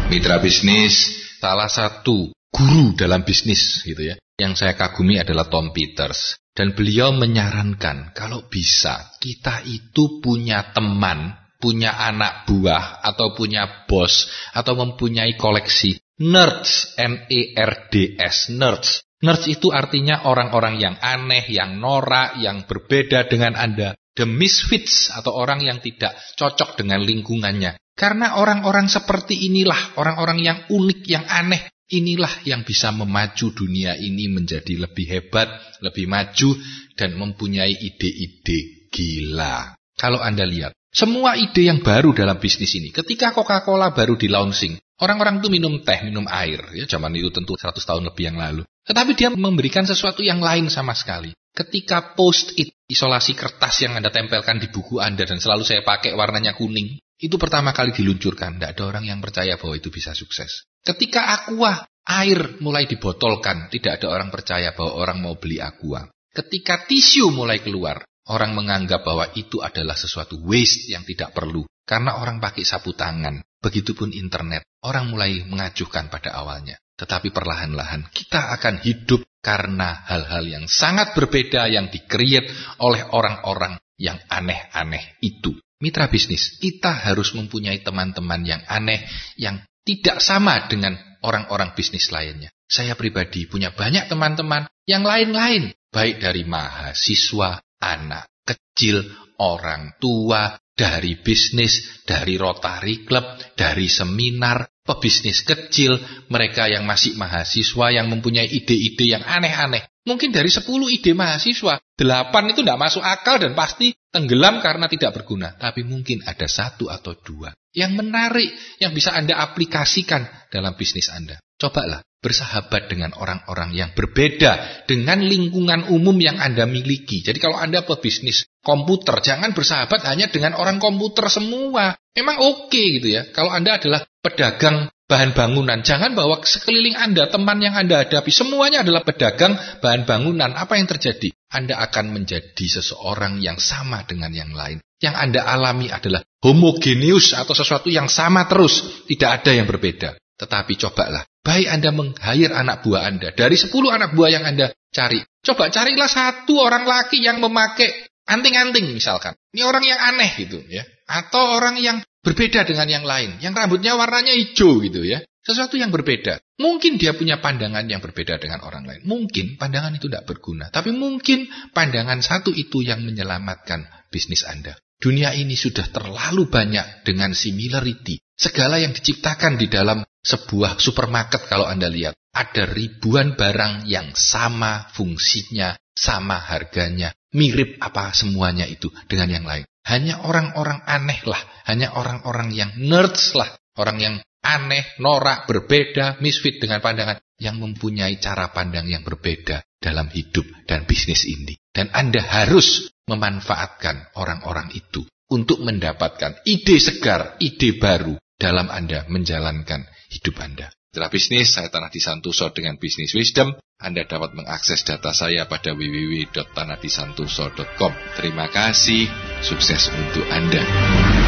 Mitra bisnis, salah satu guru dalam bisnis gitu ya, yang saya kagumi adalah Tom Peters. Dan beliau menyarankan kalau bisa kita itu punya teman, punya anak buah, atau punya bos, atau mempunyai koleksi nerds, N-E-R-D-S, nerds. Nerds itu artinya orang-orang yang aneh, yang norak, yang berbeda dengan Anda. The misfits atau orang yang tidak cocok dengan lingkungannya. Karena orang-orang seperti inilah, orang-orang yang unik, yang aneh, inilah yang bisa memacu dunia ini menjadi lebih hebat, lebih maju, dan mempunyai ide-ide gila. Kalau Anda lihat, semua ide yang baru dalam bisnis ini, ketika Coca-Cola baru di launching, orang-orang itu minum teh, minum air. Ya, zaman itu tentu 100 tahun lebih yang lalu. Tetapi dia memberikan sesuatu yang lain sama sekali. Ketika post-it, isolasi kertas yang Anda tempelkan di buku Anda, dan selalu saya pakai warnanya kuning, itu pertama kali diluncurkan. Tidak ada orang yang percaya bahwa itu bisa sukses. Ketika Aqua, air mulai dibotolkan, tidak ada orang percaya bahwa orang mau beli Aqua. Ketika tisu mulai keluar, orang menganggap bahwa itu adalah sesuatu waste yang tidak perlu. Karena orang pakai sapu tangan. Begitupun internet, orang mulai mengacuhkan pada awalnya. Tetapi perlahan-lahan kita akan hidup karena hal-hal yang sangat berbeda yang di-create oleh orang-orang yang aneh-aneh itu. Mitra bisnis, kita harus mempunyai teman-teman yang aneh, yang tidak sama dengan orang-orang bisnis lainnya. Saya pribadi punya banyak teman-teman yang lain-lain, baik dari mahasiswa, anak kecil, orang tua, dari bisnis, dari Rotary Club, dari seminar, pebisnis kecil, mereka yang masih mahasiswa, yang mempunyai ide-ide yang aneh-aneh. Mungkin dari 10 ide mahasiswa, 8 itu tidak masuk akal dan pasti tenggelam karena tidak berguna. Tapi mungkin ada 1 atau 2 yang menarik, yang bisa Anda aplikasikan dalam bisnis Anda. Cobalah bersahabat dengan orang-orang yang berbeda dengan lingkungan umum yang Anda miliki. Jadi kalau Anda pebisnis komputer, jangan bersahabat hanya dengan orang komputer semua. Memang oke gitu ya. Kalau Anda adalah pedagang bahan bangunan, jangan bawa sekeliling Anda, teman yang Anda hadapi, semuanya adalah pedagang bahan bangunan. Apa yang terjadi? Anda akan menjadi seseorang yang sama dengan yang lain. Yang Anda alami adalah homogeneus atau sesuatu yang sama terus, tidak ada yang berbeda. Tetapi cobalah, baik Anda meng-hire anak buah Anda, dari 10 anak buah yang Anda cari, coba carilah 1 orang laki yang memakai anting-anting misalkan. Ini orang yang aneh gitu ya. Atau orang yang berbeda dengan yang lain, yang rambutnya warnanya hijau gitu ya. Sesuatu yang berbeda. Mungkin dia punya pandangan yang berbeda dengan orang lain. Mungkin pandangan itu tidak berguna. Tapi mungkin pandangan satu itu yang menyelamatkan bisnis Anda. Dunia ini sudah terlalu banyak dengan similarity. Segala yang diciptakan di dalam sebuah supermarket kalau Anda lihat. Ada ribuan barang yang sama fungsinya, sama harganya. Mirip apa semuanya itu dengan yang lain. Hanya orang-orang aneh lah. Hanya orang-orang yang nerds lah. Orang yang aneh, norak, berbeda, misfit dengan pandangan. Yang mempunyai cara pandang yang berbeda dalam hidup dan bisnis ini. Dan Anda harus memanfaatkan orang-orang itu untuk mendapatkan ide segar, ide baru dalam Anda menjalankan hidup Anda. Setelah bisnis, saya Tanadi Santoso dengan Business Wisdom. Anda dapat mengakses data saya pada www.tanadisantoso.com. Terima kasih, sukses untuk Anda.